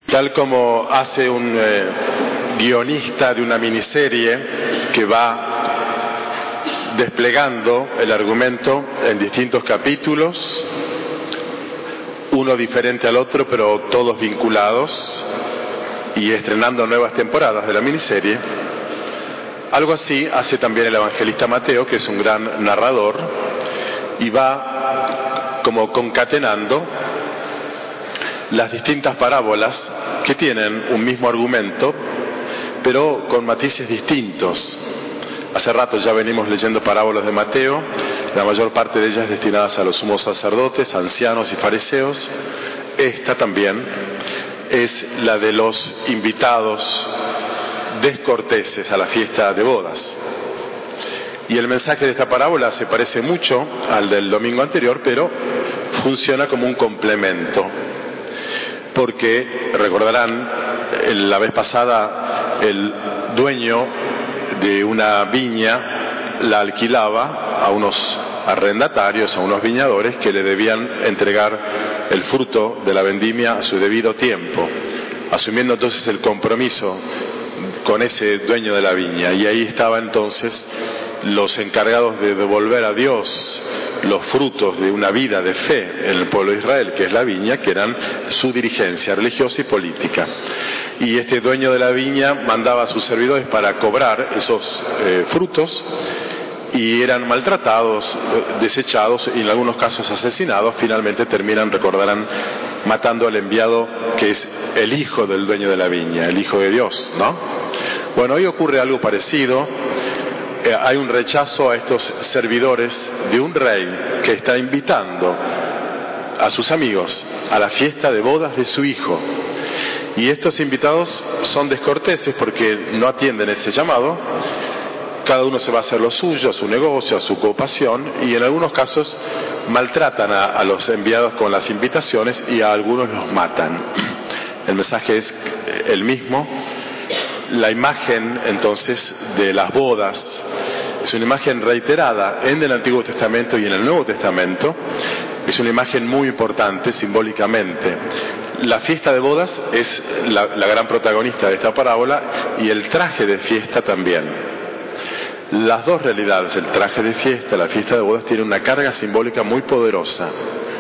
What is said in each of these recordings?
Tal como hace un guionista de una miniserie que va desplegando el argumento en distintos capítulos, uno diferente al otro, pero todos vinculados, y estrenando nuevas temporadas de la miniserie. Algo así hace también el evangelista Mateo, que es un gran narrador, y va como concatenando las distintas parábolas que tienen un mismo argumento, pero con matices distintos. Hace rato ya venimos leyendo parábolas de Mateo, la mayor parte de ellas destinadas a los sumos sacerdotes, ancianos y fariseos. Esta también es la de los invitados descorteses a la fiesta de bodas. Y el mensaje de esta parábola se parece mucho al del domingo anterior, pero funciona como un complemento. Porque, recordarán, la vez pasada el dueño de una viña la alquilaba a unos arrendatarios, a unos viñadores que le debían entregar el fruto de la vendimia a su debido tiempo, asumiendo entonces el compromiso con ese dueño de la viña. Y ahí estaban entonces los encargados de devolver a Dios los frutos de una vida de fe en el pueblo de Israel, que es la viña, que eran su dirigencia religiosa y política. Y este dueño de la viña mandaba a sus servidores para cobrar esos frutos, y eran maltratados, desechados y en algunos casos asesinados. Finalmente terminan, recordarán, matando al enviado, que es el hijo del dueño de la viña, el hijo de Dios, ¿no? Bueno, hoy ocurre algo parecido. Hay un rechazo a estos servidores de un rey que está invitando a sus amigos a la fiesta de bodas de su hijo. Y estos invitados son descorteses porque no atienden ese llamado. Cada uno se va a hacer lo suyo, a su negocio, a su ocupación, y en algunos casos maltratan a los enviados con las invitaciones y a algunos los matan. El mensaje es el mismo. La imagen entonces de las bodas es una imagen reiterada en el Antiguo Testamento y en el Nuevo Testamento. Es una imagen muy importante simbólicamente. La fiesta de bodas es la gran protagonista de esta parábola, y el traje de fiesta también. Las dos realidades, el traje de fiesta, la fiesta de bodas, tienen una carga simbólica muy poderosa.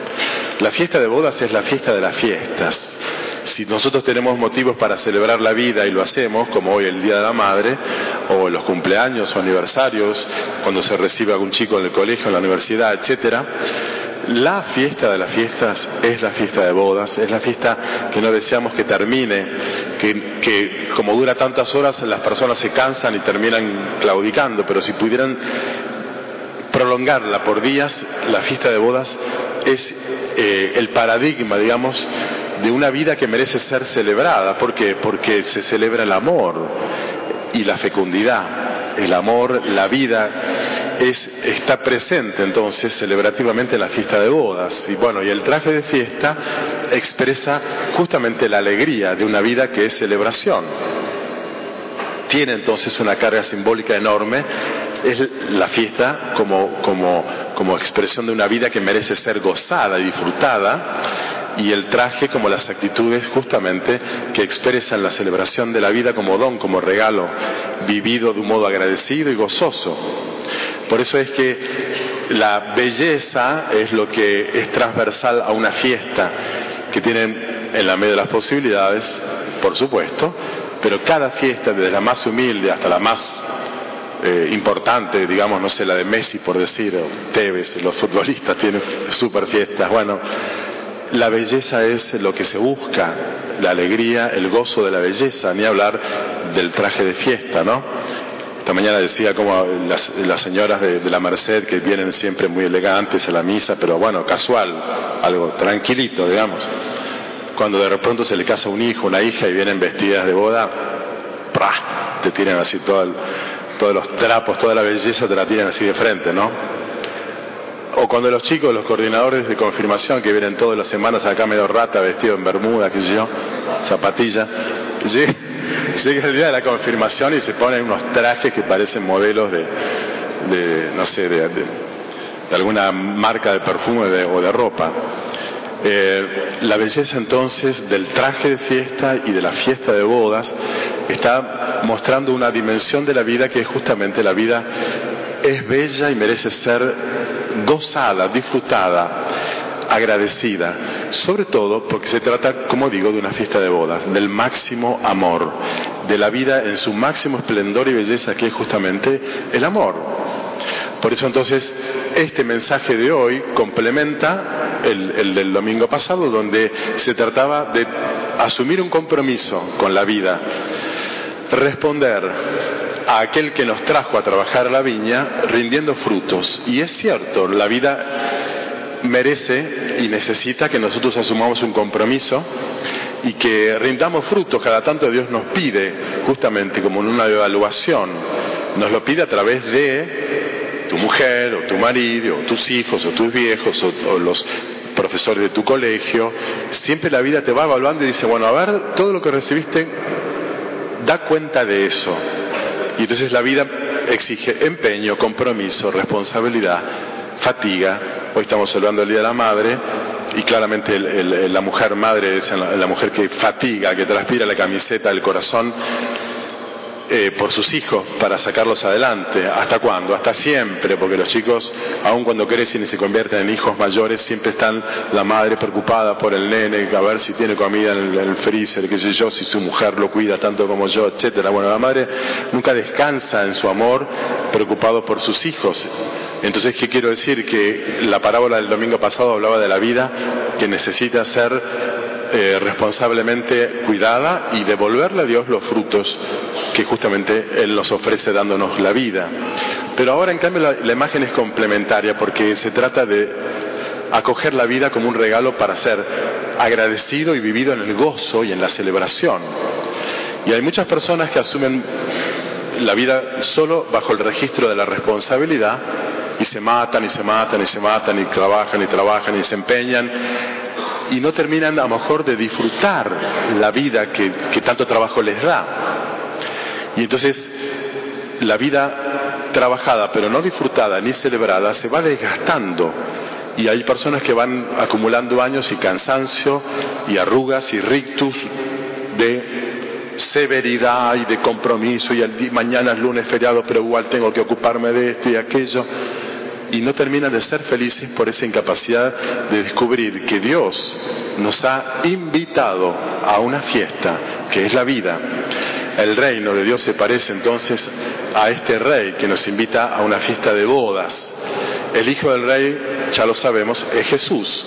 La fiesta de bodas es la fiesta de las fiestas. Si nosotros tenemos motivos para celebrar la vida y lo hacemos, como hoy el Día de la Madre, o los cumpleaños o aniversarios, cuando se recibe a algún chico en el colegio, en la universidad, etcétera, la fiesta de las fiestas es la fiesta de bodas, es la fiesta que no deseamos que termine, que como dura tantas horas las personas se cansan y terminan claudicando, pero si pudieran prolongarla por días, la fiesta de bodas es el paradigma, digamos, de una vida que merece ser celebrada. ¿Por qué? Porque se celebra el amor y la fecundidad. El amor, la vida, está presente entonces celebrativamente en la fiesta de bodas. Y bueno, y el traje de fiesta expresa justamente la alegría de una vida que es celebración. Tiene entonces una carga simbólica enorme. Es la fiesta como expresión de una vida que merece ser gozada y disfrutada, y el traje como las actitudes justamente que expresan la celebración de la vida como don, como regalo, vivido de un modo agradecido y gozoso. Por eso es que la belleza es lo que es transversal a una fiesta, que tienen en la medida de las posibilidades, por supuesto, pero cada fiesta, desde la más humilde hasta la más importante, digamos, no sé, la de Messi por decir, o Tevez, los futbolistas tienen super fiestas. Bueno, la belleza es lo que se busca, la alegría, el gozo de la belleza, ni hablar del traje de fiesta, ¿no? Esta mañana decía como las señoras de la Merced, que vienen siempre muy elegantes a la misa, pero bueno, casual, algo tranquilito, digamos. Cuando de pronto se le casa un hijo, una hija, y vienen vestidas de boda, ¡prá!, te tiran así todos los trapos, toda la belleza te la tiran así de frente, ¿no? O cuando los chicos, los coordinadores de confirmación, que vienen todas las semanas acá medio rata, vestido en bermuda, qué sé yo, zapatilla, llega el día de la confirmación y se ponen unos trajes que parecen modelos de no sé, de alguna marca de perfume o de ropa. La belleza entonces del traje de fiesta y de la fiesta de bodas está mostrando una dimensión de la vida que es justamente la vida es bella y merece ser gozada, disfrutada, agradecida, sobre todo porque se trata, como digo, de una fiesta de bodas, del máximo amor, de la vida en su máximo esplendor y belleza, que es justamente el amor. Por eso entonces este mensaje de hoy complementa el del domingo pasado, donde se trataba de asumir un compromiso con la vida, responder a aquel que nos trajo a trabajar a la viña rindiendo frutos. Y es cierto, la vida merece y necesita que nosotros asumamos un compromiso y que rindamos frutos. Cada tanto Dios nos pide, justamente como en una evaluación, nos lo pide a través de tu mujer o tu marido o tus hijos o tus viejos o los profesores de tu colegio. Siempre la vida te va evaluando y dice, bueno, a ver, todo lo que recibiste, da cuenta de eso. Y entonces la vida exige empeño, compromiso, responsabilidad, fatiga. Hoy estamos celebrando el Día de la Madre y claramente la mujer madre es la mujer que fatiga, que transpira la camiseta del corazón por sus hijos para sacarlos adelante. ¿Hasta cuándo? Hasta siempre, porque los chicos, aun cuando crecen y se convierten en hijos mayores, siempre están la madre preocupada por el nene, a ver si tiene comida en el freezer, qué sé yo, si su mujer lo cuida tanto como yo, etcétera. Bueno, la madre nunca descansa en su amor, preocupado por sus hijos. Entonces, ¿qué quiero decir? Que la parábola del domingo pasado hablaba de la vida que necesita ser responsablemente cuidada y devolverle a Dios los frutos que justamente Él nos ofrece dándonos la vida. Pero ahora en cambio la imagen es complementaria, porque se trata de acoger la vida como un regalo para ser agradecido y vivido en el gozo y en la celebración. Y hay muchas personas que asumen la vida solo bajo el registro de la responsabilidad y se matan y se matan y se matan y trabajan y se empeñan y no terminan a lo mejor de disfrutar la vida que tanto trabajo les da. Y entonces la vida trabajada pero no disfrutada ni celebrada se va desgastando, y hay personas que van acumulando años y cansancio y arrugas y rictus de severidad y de compromiso, y mañana es lunes feriado pero igual tengo que ocuparme de esto y aquello, y no terminan de ser felices por esa incapacidad de descubrir que Dios nos ha invitado a una fiesta que es la vida. El reino de Dios se parece entonces a este rey que nos invita a una fiesta de bodas. El hijo del rey, ya lo sabemos, es Jesús.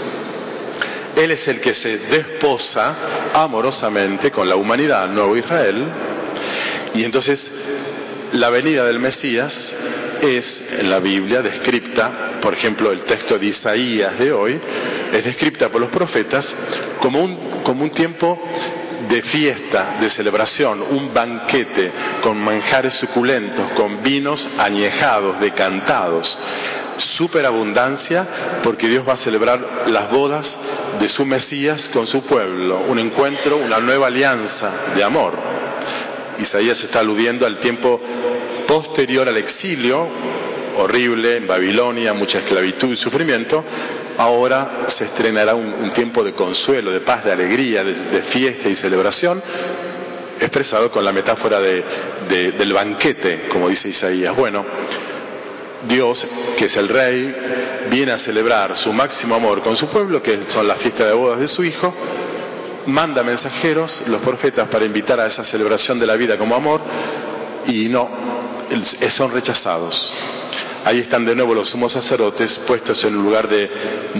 Él es el que se desposa amorosamente con la humanidad, el nuevo Israel, y entonces la venida del Mesías es en la Biblia descrita, por ejemplo el texto de Isaías de hoy, es descrita por los profetas como un tiempo de fiesta, de celebración, un banquete con manjares suculentos, con vinos añejados, decantados, superabundancia, porque Dios va a celebrar las bodas de su Mesías con su pueblo, un encuentro, una nueva alianza de amor. Isaías está aludiendo al tiempo posterior al exilio horrible en Babilonia, mucha esclavitud y sufrimiento. Ahora se estrenará un tiempo de consuelo, de paz, de alegría, de fiesta y celebración, expresado con la metáfora del banquete, como dice Isaías. Bueno, Dios, que es el Rey, viene a celebrar su máximo amor con su pueblo, que son las fiestas de bodas de su Hijo, manda mensajeros, los profetas, para invitar a esa celebración de la vida como amor, y son rechazados. Ahí están de nuevo los sumos sacerdotes puestos en un lugar de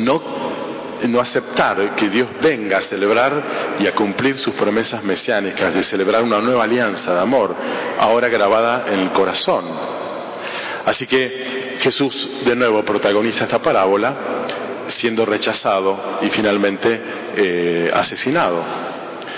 no aceptar que Dios venga a celebrar y a cumplir sus promesas mesiánicas, de celebrar una nueva alianza de amor, ahora grabada en el corazón. Así que Jesús de nuevo protagoniza esta parábola, siendo rechazado y finalmente asesinado.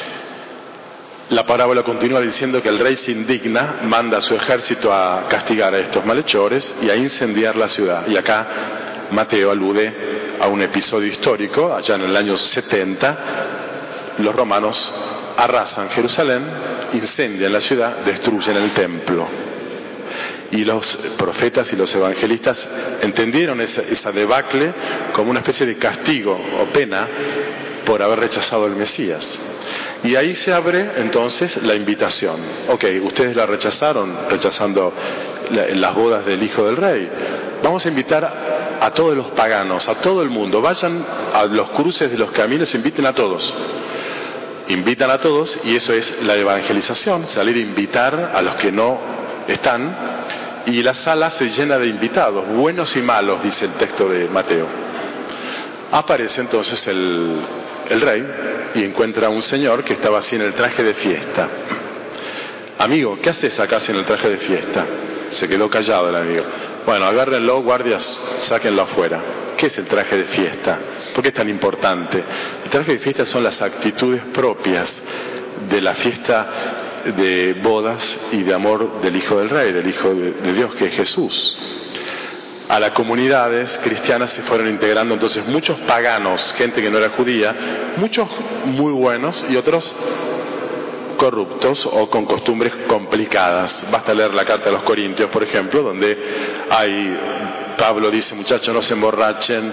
La parábola continúa diciendo que el rey se indigna, manda a su ejército a castigar a estos malhechores y a incendiar la ciudad. Y acá Mateo alude a un episodio histórico. Allá en el año 70, los romanos arrasan Jerusalén, incendian la ciudad, destruyen el templo. Y los profetas y los evangelistas entendieron esa debacle como una especie de castigo o pena por haber rechazado al Mesías. Y ahí se abre entonces la invitación. Ok, ustedes la rechazaron, rechazando las bodas del Hijo del Rey. Vamos a invitar a todos los paganos, a todo el mundo. Vayan a los cruces de los caminos, inviten a todos. Invitan a todos, y eso es la evangelización, salir a invitar a los que no están, y la sala se llena de invitados, buenos y malos, dice el texto de Mateo. Aparece entonces el rey y encuentra a un señor que estaba así en el traje de fiesta. Amigo, ¿qué haces acá así en el traje de fiesta? Se quedó callado el amigo. Bueno, agárrenlo, guardias, sáquenlo afuera. ¿Qué es el traje de fiesta? ¿Por qué es tan importante? El traje de fiesta son las actitudes propias de la fiesta de bodas y de amor del Hijo del Rey, del Hijo de Dios, que es Jesús. A las comunidades cristianas se fueron integrando entonces muchos paganos, gente que no era judía, muchos muy buenos y otros corruptos o con costumbres complicadas. Basta leer la carta a los Corintios, por ejemplo, donde Pablo dice: muchachos, no se emborrachen,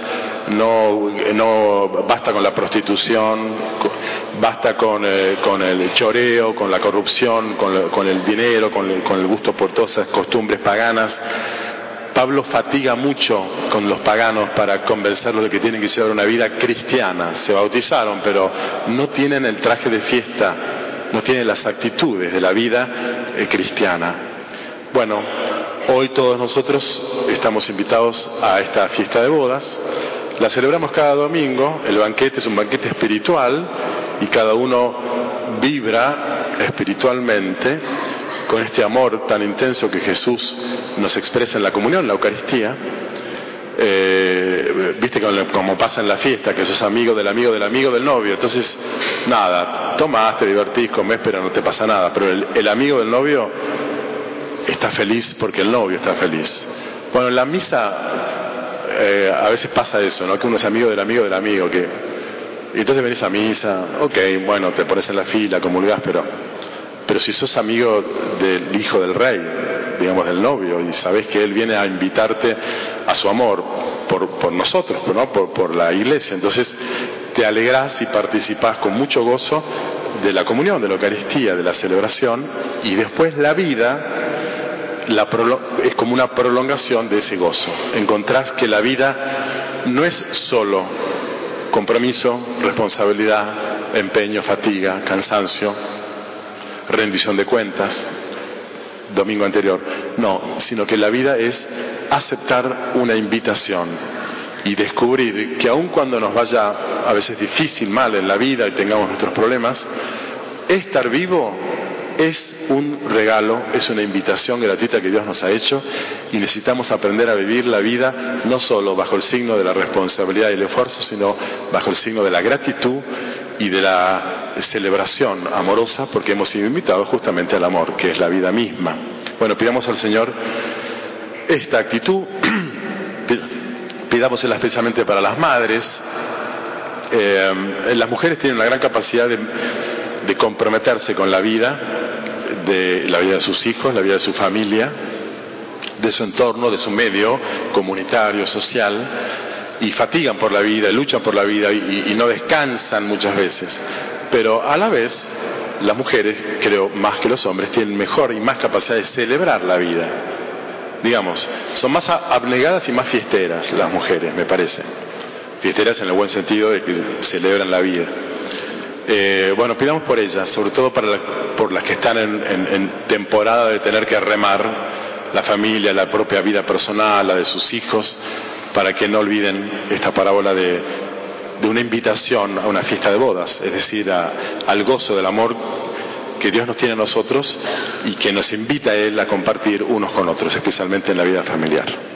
no basta con la prostitución, basta con el choreo, con la corrupción, con el dinero, con el gusto por todas esas costumbres paganas. Pablo fatiga mucho con los paganos para convencerlos de que tienen que llevar una vida cristiana. Se bautizaron, pero no tienen el traje de fiesta, no tienen las actitudes de la vida cristiana. Bueno, hoy todos nosotros estamos invitados a esta fiesta de bodas. La celebramos cada domingo. El banquete es un banquete espiritual y cada uno vibra espiritualmente con este amor tan intenso que Jesús nos expresa en la comunión, la Eucaristía. Viste como pasa en la fiesta, que sos amigo del amigo del amigo del novio. Entonces, nada, tomás, te divertís, comés, pero no te pasa nada. Pero el amigo del novio está feliz porque el novio está feliz. Bueno, en la misa a veces pasa eso, ¿no? Que uno es amigo del amigo del amigo. Y entonces venís a misa, ok, bueno, te pones en la fila, comulgás, pero si sos amigo del Hijo del Rey, digamos del novio, y sabés que Él viene a invitarte a su amor por nosotros, ¿no? por la iglesia, entonces te alegrás y participás con mucho gozo de la comunión, de la Eucaristía, de la celebración, y después la vida es como una prolongación de ese gozo. Encontrás que la vida no es solo compromiso, responsabilidad, empeño, fatiga, cansancio, rendición de cuentas, domingo anterior, no, sino que la vida es aceptar una invitación y descubrir que aun cuando nos vaya a veces difícil, mal en la vida y tengamos nuestros problemas, estar vivo es un regalo, es una invitación gratuita que Dios nos ha hecho, y necesitamos aprender a vivir la vida no solo bajo el signo de la responsabilidad y el esfuerzo, sino bajo el signo de la gratitud y de la celebración amorosa, porque hemos sido invitados justamente al amor, que es la vida misma. Bueno, pidamos al Señor esta actitud, pidámosela especialmente para las madres. Las mujeres tienen una gran capacidad de comprometerse con la vida de sus hijos, la vida de su familia, de su entorno, de su medio comunitario, social, y fatigan por la vida, luchan por la vida y no descansan muchas veces. Pero a la vez, las mujeres, creo más que los hombres, tienen mejor y más capacidad de celebrar la vida. Digamos, son más abnegadas y más fiesteras las mujeres, me parece. Fiesteras en el buen sentido de que celebran la vida. Bueno, pidamos por ellas, sobre todo por las que están en temporada de tener que remar la familia, la propia vida personal, la de sus hijos, para que no olviden esta parábola de una invitación a una fiesta de bodas, es decir, al gozo del amor que Dios nos tiene a nosotros y que nos invita a Él a compartir unos con otros, especialmente en la vida familiar.